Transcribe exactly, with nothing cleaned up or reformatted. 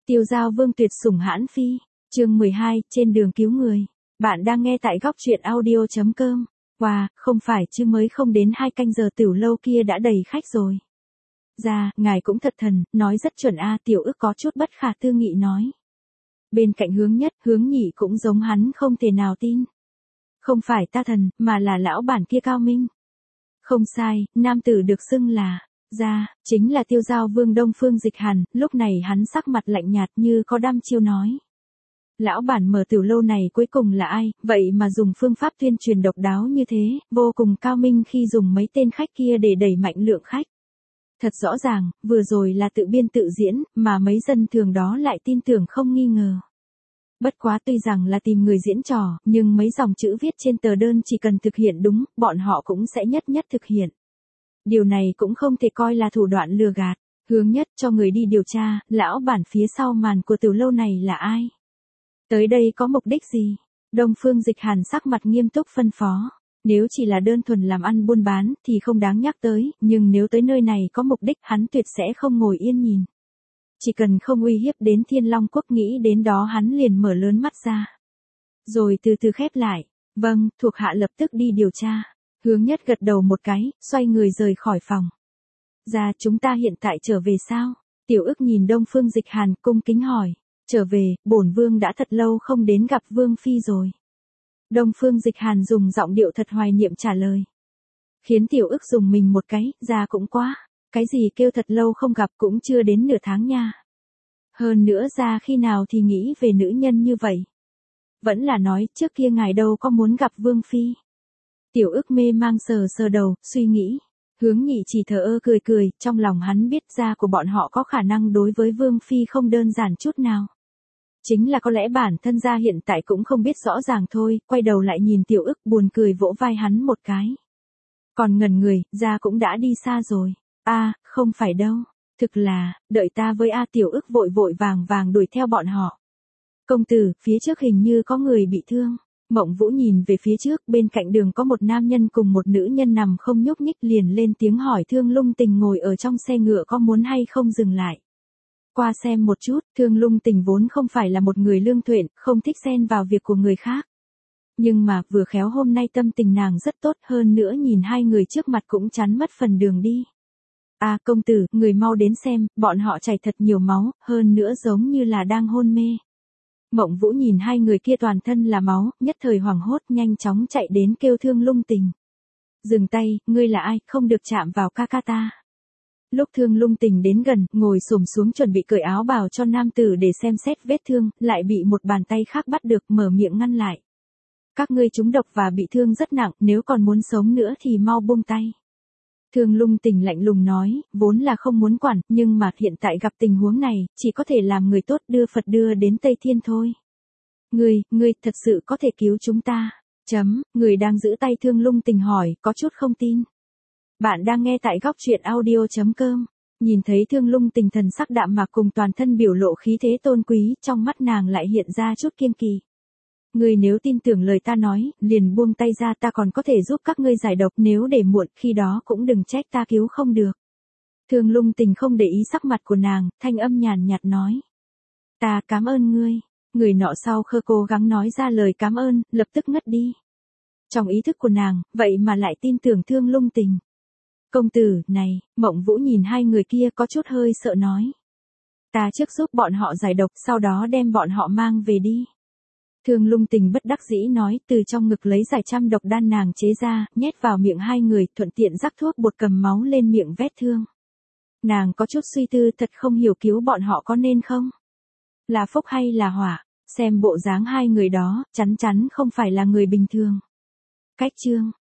Tiêu Giao Vương tuyệt sủng hãn phi, chương mười hai, trên đường cứu người. Bạn đang nghe tại góc truyện audio chấm com. Wow, không phải chứ mới không đến hai canh giờ tiểu lâu kia đã đầy khách rồi. Dạ, ngài cũng thật thần, nói rất chuẩn a. Tiểu Ức có chút bất khả tư nghị nói. Bên cạnh Hướng Nhất, Hướng Nhị cũng giống hắn không thể nào tin. Không phải ta thần, mà là lão bản kia Cao Minh. Không sai, nam tử được xưng là, ra, chính là Tiêu Giao Vương Đông Phương Dịch Hàn. Lúc này hắn sắc mặt lạnh nhạt như có đăm chiêu nói. Lão bản mở tiểu lâu này cuối cùng là ai, vậy mà dùng phương pháp tuyên truyền độc đáo như thế, vô cùng cao minh khi dùng mấy tên khách kia để đẩy mạnh lượng khách. Thật rõ ràng, vừa rồi là tự biên tự diễn, mà mấy dân thường đó lại tin tưởng không nghi ngờ. Bất quá tuy rằng là tìm người diễn trò, nhưng mấy dòng chữ viết trên tờ đơn chỉ cần thực hiện đúng, bọn họ cũng sẽ nhất nhất thực hiện. Điều này cũng không thể coi là thủ đoạn lừa gạt. Hướng Nhất cho người đi điều tra, lão bản phía sau màn của tiểu lâu này là ai? Tới đây có mục đích gì? Đông Phương Dịch Hàn sắc mặt nghiêm túc phân phó. Nếu chỉ là đơn thuần làm ăn buôn bán thì không đáng nhắc tới, nhưng nếu tới nơi này có mục đích hắn tuyệt sẽ không ngồi yên nhìn. Chỉ cần không uy hiếp đến Thiên Long Quốc, nghĩ đến đó hắn liền mở lớn mắt ra. Rồi từ từ khép lại. Vâng, thuộc hạ lập tức đi điều tra. Hướng Nhất gật đầu một cái, xoay người rời khỏi phòng. Ra, chúng ta hiện tại trở về sao? Tiểu Ức nhìn Đông Phương Dịch Hàn cung kính hỏi. Trở về, bổn vương đã thật lâu không đến gặp vương phi rồi. Đông Phương Dịch Hàn dùng giọng điệu thật hoài niệm trả lời. Khiến Tiểu Ức dùng mình một cái, ra cũng quá. Cái gì kêu thật lâu không gặp, cũng chưa đến nửa tháng nha. Hơn nữa ra khi nào thì nghĩ về nữ nhân như vậy. Vẫn là nói trước kia ngài đâu có muốn gặp vương phi. Tiểu Ức mê mang sờ sờ đầu, suy nghĩ. Hướng Nhị chỉ thờ ơ cười cười, trong lòng hắn biết ra của bọn họ có khả năng đối với vương phi không đơn giản chút nào. Chính là có lẽ bản thân gia hiện tại cũng không biết rõ ràng thôi, quay đầu lại nhìn Tiểu Ức buồn cười vỗ vai hắn một cái. Còn ngẩn người, gia cũng đã đi xa rồi. A, à, không phải đâu, thực là, đợi ta với A. Tiểu Ức vội vội vàng vàng đuổi theo bọn họ. Công tử, phía trước hình như có người bị thương. Mộng Vũ nhìn về phía trước, bên cạnh đường có một nam nhân cùng một nữ nhân nằm không nhúc nhích, liền lên tiếng hỏi Thương Lung Tình ngồi ở trong xe ngựa có muốn hay không dừng lại. Qua xem một chút. Thương Lung Tình vốn không phải là một người lương thuện, không thích xen vào việc của người khác. Nhưng mà vừa khéo hôm nay tâm tình nàng rất tốt, hơn nữa nhìn hai người trước mặt cũng chắn mất phần đường đi. À công tử, người mau đến xem, bọn họ chảy thật nhiều máu, hơn nữa giống như là đang hôn mê. Mộng Vũ nhìn hai người kia toàn thân là máu, nhất thời hoảng hốt nhanh chóng chạy đến kêu Thương Lung Tình. Dừng tay, ngươi là ai, không được chạm vào ca ca ta. Lúc Thương Lung Tình đến gần, ngồi xổm xuống chuẩn bị cởi áo bào cho nam tử để xem xét vết thương, lại bị một bàn tay khác bắt được, mở miệng ngăn lại. Các ngươi trúng độc và bị thương rất nặng, nếu còn muốn sống nữa thì mau buông tay. Thương Lung Tình lạnh lùng nói, vốn là không muốn quản, nhưng mà hiện tại gặp tình huống này, chỉ có thể làm người tốt đưa Phật đưa đến Tây Thiên thôi. Ngươi, ngươi thật sự có thể cứu chúng ta. Chấm, người đang giữ tay Thương Lung Tình hỏi, có chút không tin. Bạn đang nghe tại góc truyện audio chấm com. Nhìn thấy Thương Lung Tình thần sắc đạm mạc cùng toàn thân biểu lộ khí thế tôn quý, trong mắt nàng lại hiện ra chút kiêng kỳ. Ngươi nếu tin tưởng lời ta nói, liền buông tay ra, ta còn có thể giúp các ngươi giải độc, nếu để muộn, khi đó cũng đừng trách ta cứu không được. Thương Lung Tình không để ý sắc mặt của nàng, thanh âm nhàn nhạt nói. Ta cảm ơn ngươi. Người nọ sau khơ cố gắng nói ra lời cảm ơn, lập tức ngất đi. Trong ý thức của nàng, vậy mà lại tin tưởng Thương Lung Tình. Công tử, này, Mộng Vũ nhìn hai người kia có chút hơi sợ nói. Ta trước giúp bọn họ giải độc, sau đó đem bọn họ mang về đi. Thương Lung Tình bất đắc dĩ nói, từ trong ngực lấy giải trăm độc đan nàng chế ra, nhét vào miệng hai người, thuận tiện rắc thuốc bột cầm máu lên miệng vết thương. Nàng có chút suy tư, thật không hiểu cứu bọn họ có nên không? Là phúc hay là hỏa? Xem bộ dáng hai người đó, chắn chắn không phải là người bình thường. Cách chương,